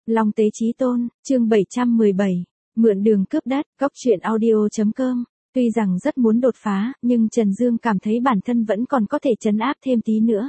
Long Tế Chí Tôn, chương 717, mượn đường cướp đất, góc truyện audio.com. Tuy rằng rất muốn đột phá, nhưng Trần Dương cảm thấy bản thân vẫn còn có thể trấn áp thêm tí nữa.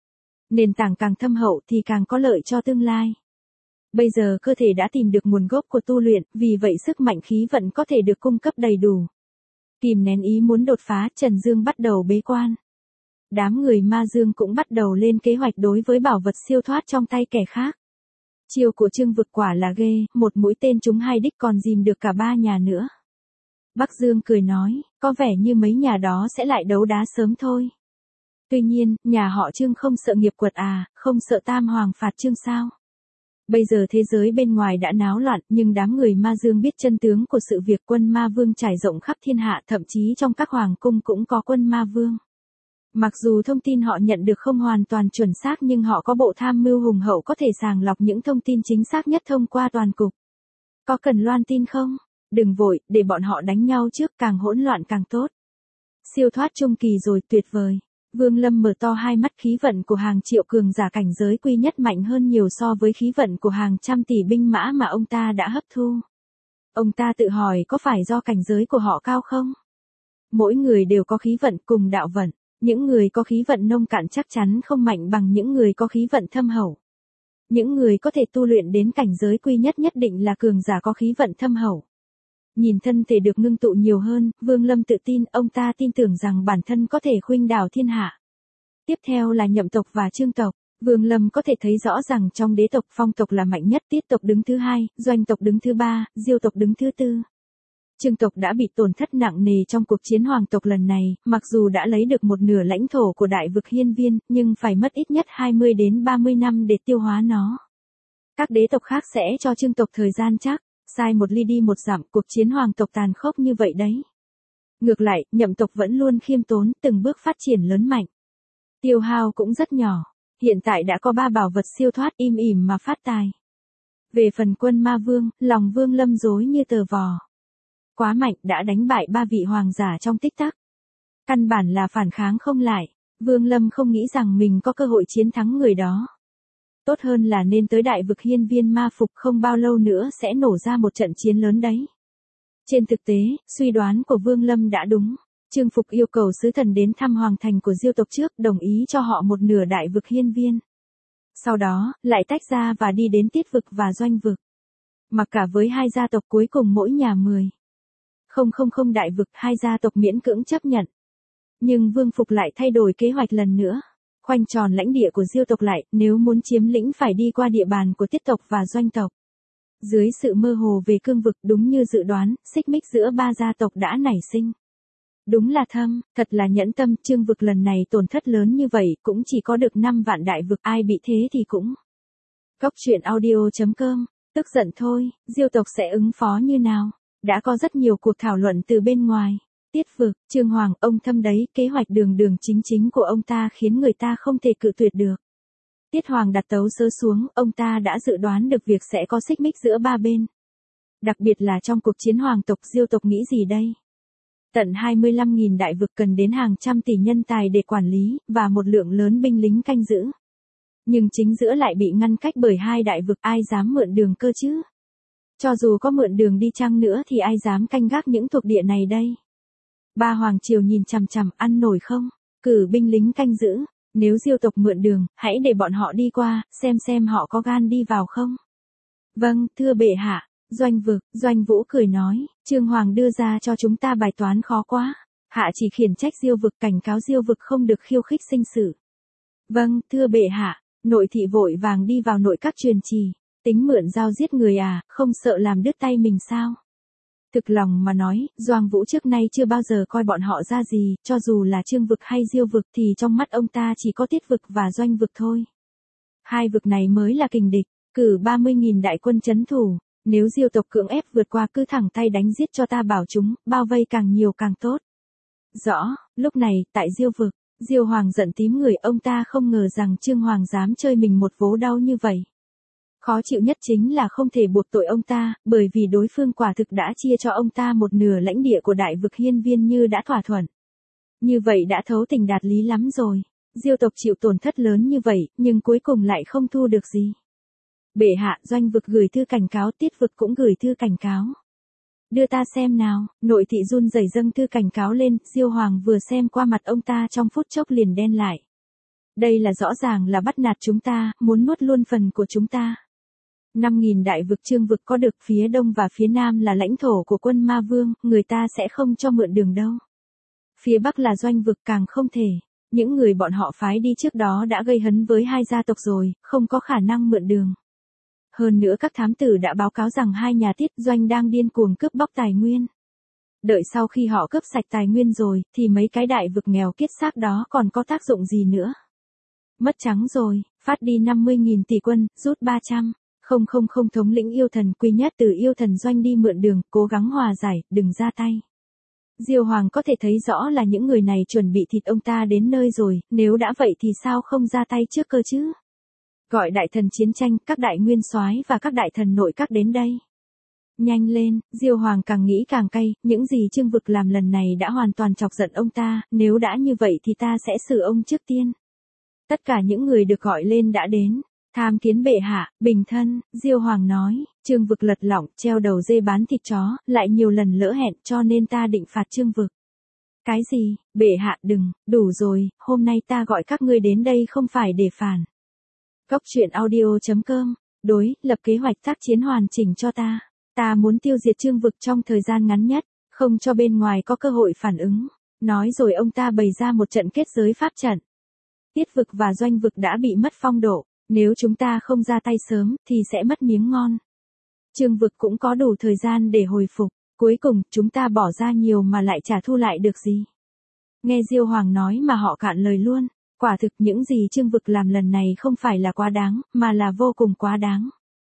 Nền tảng càng thâm hậu thì càng có lợi cho tương lai. Bây giờ cơ thể đã tìm được nguồn gốc của tu luyện, vì vậy sức mạnh khí vận có thể được cung cấp đầy đủ. Kìm nén ý muốn đột phá, Trần Dương bắt đầu bế quan. Đám người ma dương cũng bắt đầu lên kế hoạch đối với bảo vật siêu thoát trong tay kẻ khác. Chiêu của Trương Vực quả là ghê, một mũi tên trúng hai đích còn dìm được cả ba nhà nữa. Bắc Dương cười nói, có vẻ như mấy nhà đó sẽ lại đấu đá sớm thôi. Tuy nhiên, nhà họ Trương không sợ nghiệp quật à, không sợ Tam Hoàng phạt Trương sao? Bây giờ thế giới bên ngoài đã náo loạn, nhưng đám người ma dương biết chân tướng của sự việc quân ma vương trải rộng khắp thiên hạ, thậm chí trong các hoàng cung cũng có quân ma vương. Mặc dù thông tin họ nhận được không hoàn toàn chuẩn xác nhưng họ có bộ tham mưu hùng hậu có thể sàng lọc những thông tin chính xác nhất thông qua toàn cục. Có cần loan tin không? Đừng vội, để bọn họ đánh nhau trước, càng hỗn loạn càng tốt. Siêu thoát trung kỳ rồi, tuyệt vời. Vương Lâm mở to hai mắt, khí vận của hàng triệu cường giả cảnh giới quy nhất mạnh hơn nhiều so với khí vận của hàng trăm tỷ binh mã mà ông ta đã hấp thu. Ông ta tự hỏi có phải do cảnh giới của họ cao không? Mỗi người đều có khí vận cùng đạo vận. Những người có khí vận nông cạn chắc chắn không mạnh bằng những người có khí vận thâm hậu. Những người có thể tu luyện đến cảnh giới quy nhất nhất định là cường giả có khí vận thâm hậu. Nhìn thân thể được ngưng tụ nhiều hơn, Vương Lâm tự tin, ông ta tin tưởng rằng bản thân có thể khuynh đảo thiên hạ. Tiếp theo là Nhậm tộc và Trương tộc. Vương Lâm có thể thấy rõ rằng trong đế tộc, Phong tộc là mạnh nhất, Tiết tộc đứng thứ hai, Doanh tộc đứng thứ ba, Diêu tộc đứng thứ tư. Trương tộc đã bị tổn thất nặng nề trong cuộc chiến hoàng tộc lần này, mặc dù đã lấy được một nửa lãnh thổ của đại vực Hiên Viên, nhưng phải mất ít nhất 20 đến 30 năm để tiêu hóa nó. Các đế tộc khác sẽ cho Trương tộc thời gian chắc, sai một ly đi một dặm, cuộc chiến hoàng tộc tàn khốc như vậy đấy. Ngược lại, Nhậm tộc vẫn luôn khiêm tốn, từng bước phát triển lớn mạnh. Tiêu hao cũng rất nhỏ, hiện tại đã có 3 bảo vật siêu thoát im ỉm mà phát tài. Về phần quân ma vương, lòng Vương Lâm rối như tờ vò. Quá mạnh, đã đánh bại 3 vị hoàng giả trong tích tắc. Căn bản là phản kháng không lại, Vương Lâm không nghĩ rằng mình có cơ hội chiến thắng người đó. Tốt hơn là nên tới đại vực Hiên Viên ma phục, không bao lâu nữa sẽ nổ ra một trận chiến lớn đấy. Trên thực tế, suy đoán của Vương Lâm đã đúng. Trương Phục yêu cầu sứ thần đến thăm hoàng thành của Diêu tộc trước, đồng ý cho họ một nửa đại vực Hiên Viên. Sau đó, lại tách ra và đi đến Tiết vực và Doanh vực. Mặc cả với hai gia tộc cuối cùng mỗi nhà 10. Không đại vực, hai gia tộc miễn cưỡng chấp nhận. Nhưng Vương Phục lại thay đổi kế hoạch lần nữa. Khoanh tròn lãnh địa của Diêu tộc lại, nếu muốn chiếm lĩnh phải đi qua địa bàn của Tiết tộc và Doanh tộc. Dưới sự mơ hồ về cương vực, đúng như dự đoán, xích mích giữa 3 gia tộc đã nảy sinh. Đúng là thâm, thật là nhẫn tâm, Trương vực lần này tổn thất lớn như vậy, cũng chỉ có được 5 vạn đại vực, ai bị thế thì cũng. Góc truyện audio.com, tức giận thôi, Diêu tộc sẽ ứng phó như nào? Đã có rất nhiều cuộc thảo luận từ bên ngoài. Tiết vực, Trương Hoàng, ông thâm đấy, kế hoạch đường chính của ông ta khiến người ta không thể cự tuyệt được. Tiết Hoàng đặt tấu sớ xuống, ông ta đã dự đoán được việc sẽ có xích mích giữa 3 bên. Đặc biệt là trong cuộc chiến hoàng tộc, Diêu tộc nghĩ gì đây? Tận 25.000 đại vực cần đến hàng trăm tỷ nhân tài để quản lý, và một lượng lớn binh lính canh giữ. Nhưng chính giữa lại bị ngăn cách bởi 2 đại vực, ai dám mượn đường cơ chứ? Cho dù có mượn đường đi chăng nữa thì ai dám canh gác những thuộc địa này đây? 3 hoàng triều nhìn chằm chằm, ăn nổi không? Cử binh lính canh giữ, nếu Diêu tộc mượn đường, hãy để bọn họ đi qua, xem họ có gan đi vào không? Vâng, thưa bệ hạ. Doanh vực, Doanh Vũ cười nói, Trương Hoàng đưa ra cho chúng ta bài toán khó quá. Hạ chỉ khiển trách Diêu vực, cảnh cáo Diêu vực không được khiêu khích sinh sự. Vâng, thưa bệ hạ. Nội thị vội vàng đi vào nội các truyền trì. Tính mượn dao giết người à, không sợ làm đứt tay mình sao? Thực lòng mà nói, Doanh Vũ trước nay chưa bao giờ coi bọn họ ra gì, cho dù là Trương vực hay Diêu vực thì trong mắt ông ta chỉ có Tiết vực và Doanh vực thôi. 2 vực này mới là kình địch, cử 30.000 đại quân trấn thủ. Nếu Diêu tộc cưỡng ép vượt qua cứ thẳng tay đánh giết cho ta bảo chúng, bao vây càng nhiều càng tốt. Rõ, lúc này, tại Diêu vực, Diêu Hoàng giận tím người, ông ta không ngờ rằng Trương Hoàng dám chơi mình một vố đau như vậy. Khó chịu nhất chính là không thể buộc tội ông ta, bởi vì đối phương quả thực đã chia cho ông ta một nửa lãnh địa của đại vực Hiên Viên như đã thỏa thuận. Như vậy đã thấu tình đạt lý lắm rồi. Diêu tộc chịu tổn thất lớn như vậy, nhưng cuối cùng lại không thu được gì. Bệ hạ, Doanh vực gửi thư cảnh cáo, Tiết vực cũng gửi thư cảnh cáo. Đưa ta xem nào, nội thị run rẩy dâng thư cảnh cáo lên, Diêu Hoàng vừa xem qua mặt ông ta trong phút chốc liền đen lại. Đây là rõ ràng là bắt nạt chúng ta, muốn nuốt luôn phần của chúng ta. 5.000 đại vực Chương vực có được, phía đông và phía nam là lãnh thổ của quân Ma Vương, người ta sẽ không cho mượn đường đâu. Phía bắc là Doanh vực càng không thể. Những người bọn họ phái đi trước đó đã gây hấn với hai gia tộc rồi, không có khả năng mượn đường. Hơn nữa các thám tử đã báo cáo rằng hai nhà Tiết Doanh đang điên cuồng cướp bóc tài nguyên. Đợi sau khi họ cướp sạch tài nguyên rồi, thì mấy cái đại vực nghèo kiết xác đó còn có tác dụng gì nữa. Mất trắng rồi, phát đi 50.000 tỷ quân, rút 300. Không thống lĩnh yêu thần Quy Nhất từ yêu thần Doanh đi mượn đường, cố gắng hòa giải, đừng ra tay. Diêu Hoàng có thể thấy rõ là những người này chuẩn bị thịt ông ta đến nơi rồi, nếu đã vậy thì sao không ra tay trước cơ chứ? Gọi đại thần chiến tranh, các đại nguyên soái và các đại thần nội các đến đây. Nhanh lên, Diêu Hoàng càng nghĩ càng cay, những gì Chương vực làm lần này đã hoàn toàn chọc giận ông ta, nếu đã như vậy thì ta sẽ xử ông trước tiên. Tất cả những người được gọi lên đã đến. Tham kiến bệ hạ, bình thân, Diêu Hoàng nói, Chương vực lật lọng, treo đầu dê bán thịt chó, lại nhiều lần lỡ hẹn cho nên ta định phạt Chương vực. Cái gì, bệ hạ đừng, đủ rồi, hôm nay ta gọi các ngươi đến đây không phải để phản. Góc truyện audio.com, đối, lập kế hoạch tác chiến hoàn chỉnh cho ta. Ta muốn tiêu diệt Chương vực trong thời gian ngắn nhất, không cho bên ngoài có cơ hội phản ứng. Nói rồi ông ta bày ra một trận kết giới pháp trận. Tiết vực và Doanh vực đã bị mất phong độ. Nếu chúng ta không ra tay sớm, thì sẽ mất miếng ngon. Chương vực cũng có đủ thời gian để hồi phục. Cuối cùng, chúng ta bỏ ra nhiều mà lại chả thu lại được gì. Nghe Diêu Hoàng nói mà họ cạn lời luôn. Quả thực những gì Chương vực làm lần này không phải là quá đáng, mà là vô cùng quá đáng.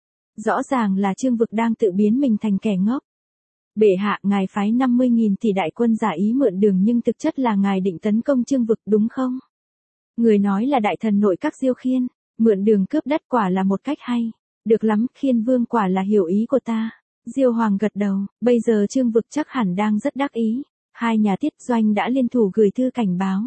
Rõ ràng là Chương vực đang tự biến mình thành kẻ ngốc. Bệ hạ, ngài phái 50.000 tỷ đại quân giả ý mượn đường nhưng thực chất là ngài định tấn công Chương vực đúng không? Người nói là đại thần nội các Diêu Khiên. Mượn đường cướp đất quả là một cách hay. Được lắm, Khiên Vương quả là hiểu ý của ta. Diêu Hoàng gật đầu, bây giờ Chương vực chắc hẳn đang rất đắc ý. Hai nhà Tiết Doanh đã liên thủ gửi thư cảnh báo.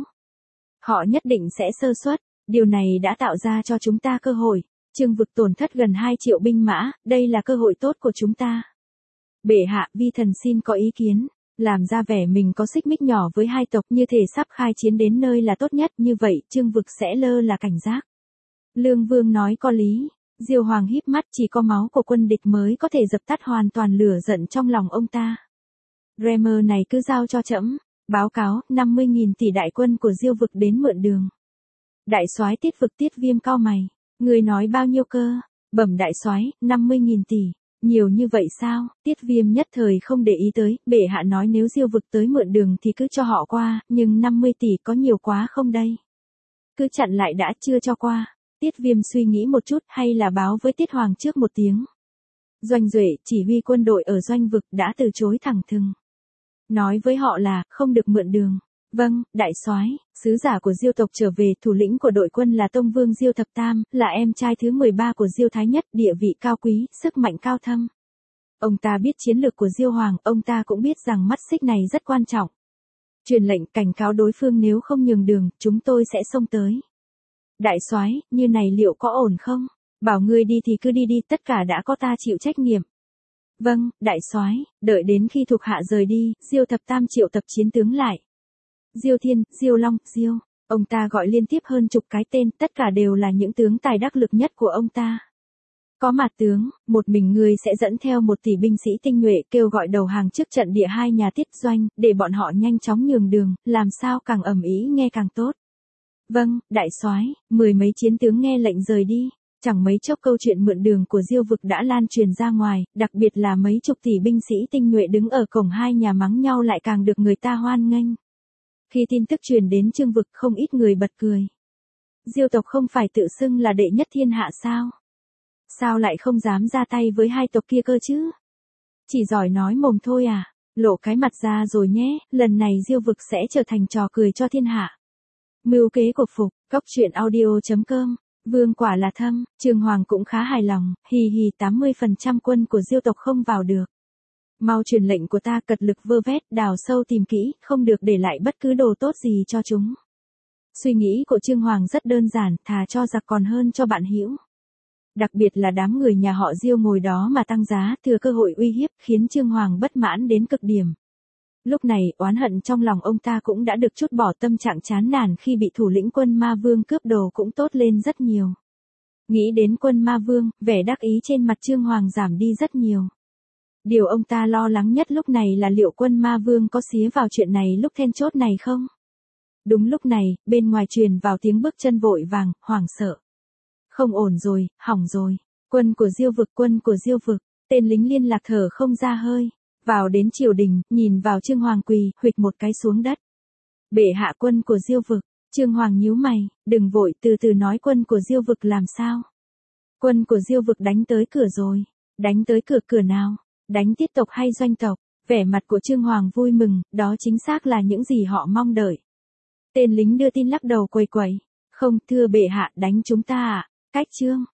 Họ nhất định sẽ sơ suất, điều này đã tạo ra cho chúng ta cơ hội. Chương vực tổn thất gần 2 triệu binh mã, đây là cơ hội tốt của chúng ta. Bệ hạ, vi thần xin có ý kiến. Làm ra vẻ mình có xích mích nhỏ với hai tộc như thể sắp khai chiến đến nơi là tốt nhất, như vậy Chương vực sẽ lơ là cảnh giác. Lương Vương nói có lý. Diêu Hoàng híp mắt, chỉ có máu của quân địch mới có thể dập tắt hoàn toàn lửa giận trong lòng ông ta. Bremer này cứ giao cho trẫm. Báo cáo, 50.000 tỷ đại quân của Diêu vực đến mượn đường. Đại soái Tiết vực Tiết Viêm cau mày. Người nói bao nhiêu cơ? Bẩm đại soái, 50.000 tỷ. Nhiều như vậy sao? Tiết Viêm nhất thời không để ý tới, bệ hạ nói nếu Diêu vực tới mượn đường thì cứ cho họ qua, nhưng 50 tỷ có nhiều quá không đây? Cứ chặn lại đã, chưa cho qua. Tiết Viêm suy nghĩ một chút, hay là báo với Tiết Hoàng trước một tiếng. Doanh Duệ, chỉ huy quân đội ở Doanh vực đã từ chối thẳng thừng. Nói với họ là, không được mượn đường. Vâng, đại soái. Sứ giả của Diêu tộc trở về, thủ lĩnh của đội quân là Tông Vương Diêu Thập Tam, là em trai thứ 13 của Diêu Thái Nhất, địa vị cao quý, sức mạnh cao thâm. Ông ta biết chiến lược của Diêu Hoàng, ông ta cũng biết rằng mắt xích này rất quan trọng. Truyền lệnh cảnh cáo đối phương nếu không nhường đường, chúng tôi sẽ xông tới. Đại soái, như này liệu có ổn không? Bảo ngươi đi thì cứ đi đi, tất cả đã có ta chịu trách nhiệm. Vâng, đại soái. Đợi đến khi thuộc hạ rời đi, Diêu Thập Tam triệu tập chiến tướng lại. Diêu Thiên, Diêu Long, Diêu. Ông ta gọi liên tiếp hơn chục cái tên, tất cả đều là những tướng tài đắc lực nhất của ông ta. Có mặt tướng, một mình ngươi sẽ dẫn theo 1 tỷ binh sĩ tinh nhuệ, kêu gọi đầu hàng trước trận địa hai nhà Tiết Doanh, để bọn họ nhanh chóng nhường đường, làm sao càng ầm ĩ nghe càng tốt. Vâng, đại soái. 10 mấy chiến tướng nghe lệnh rời đi. Chẳng mấy chốc câu chuyện mượn đường của Diêu vực đã lan truyền ra ngoài, đặc biệt là mấy chục tỷ binh sĩ tinh nhuệ đứng ở cổng hai nhà mắng nhau lại càng được người ta hoan nghênh. Khi tin tức truyền đến Chương vực, không ít người bật cười. Diêu tộc không phải tự xưng là đệ nhất thiên hạ sao? Sao lại không dám ra tay với hai tộc kia cơ chứ? Chỉ giỏi nói mồm thôi à? Lộ cái mặt ra rồi nhé, lần này Diêu vực sẽ trở thành trò cười cho thiên hạ. Mưu kế của Phục, góc truyện audio.com. Vương quả là thâm, Trường Hoàng cũng khá hài lòng, hì hì 80% quân của Diêu tộc không vào được. Mau truyền lệnh của ta, cật lực vơ vét, đào sâu tìm kỹ, không được để lại bất cứ đồ tốt gì cho chúng. Suy nghĩ của Trương Hoàng rất đơn giản, thà cho giặc còn hơn cho bạn hữu. Đặc biệt là đám người nhà họ Diêu ngồi đó mà tăng giá, thừa cơ hội uy hiếp, khiến Trương Hoàng bất mãn đến cực điểm. Lúc này, oán hận trong lòng ông ta cũng đã được trút bỏ, tâm trạng chán nản khi bị thủ lĩnh quân ma vương cướp đồ cũng tốt lên rất nhiều. Nghĩ đến quân ma vương, vẻ đắc ý trên mặt Trương Hoàng giảm đi rất nhiều. Điều ông ta lo lắng nhất lúc này là liệu quân ma vương có xía vào chuyện này lúc then chốt này không? Đúng lúc này, bên ngoài truyền vào tiếng bước chân vội vàng, hoảng sợ. Không ổn rồi, hỏng rồi. Quân của Diêu vực, tên lính liên lạc thở không ra hơi. Vào đến triều đình, nhìn vào Trương Hoàng quỳ, huỵch một cái xuống đất. Bệ hạ, quân của Diêu vực. Trương Hoàng nhíu mày, đừng vội, từ từ nói. Quân của Diêu vực làm sao? Quân của Diêu vực đánh tới cửa rồi. Đánh tới cửa nào? Đánh tiết tộc hay doanh tộc? Vẻ mặt của Trương Hoàng vui mừng, đó chính xác là những gì họ mong đợi. Tên lính đưa tin lắc đầu quầy quầy. Không, thưa bệ hạ, đánh chúng ta ạ. Cách Trương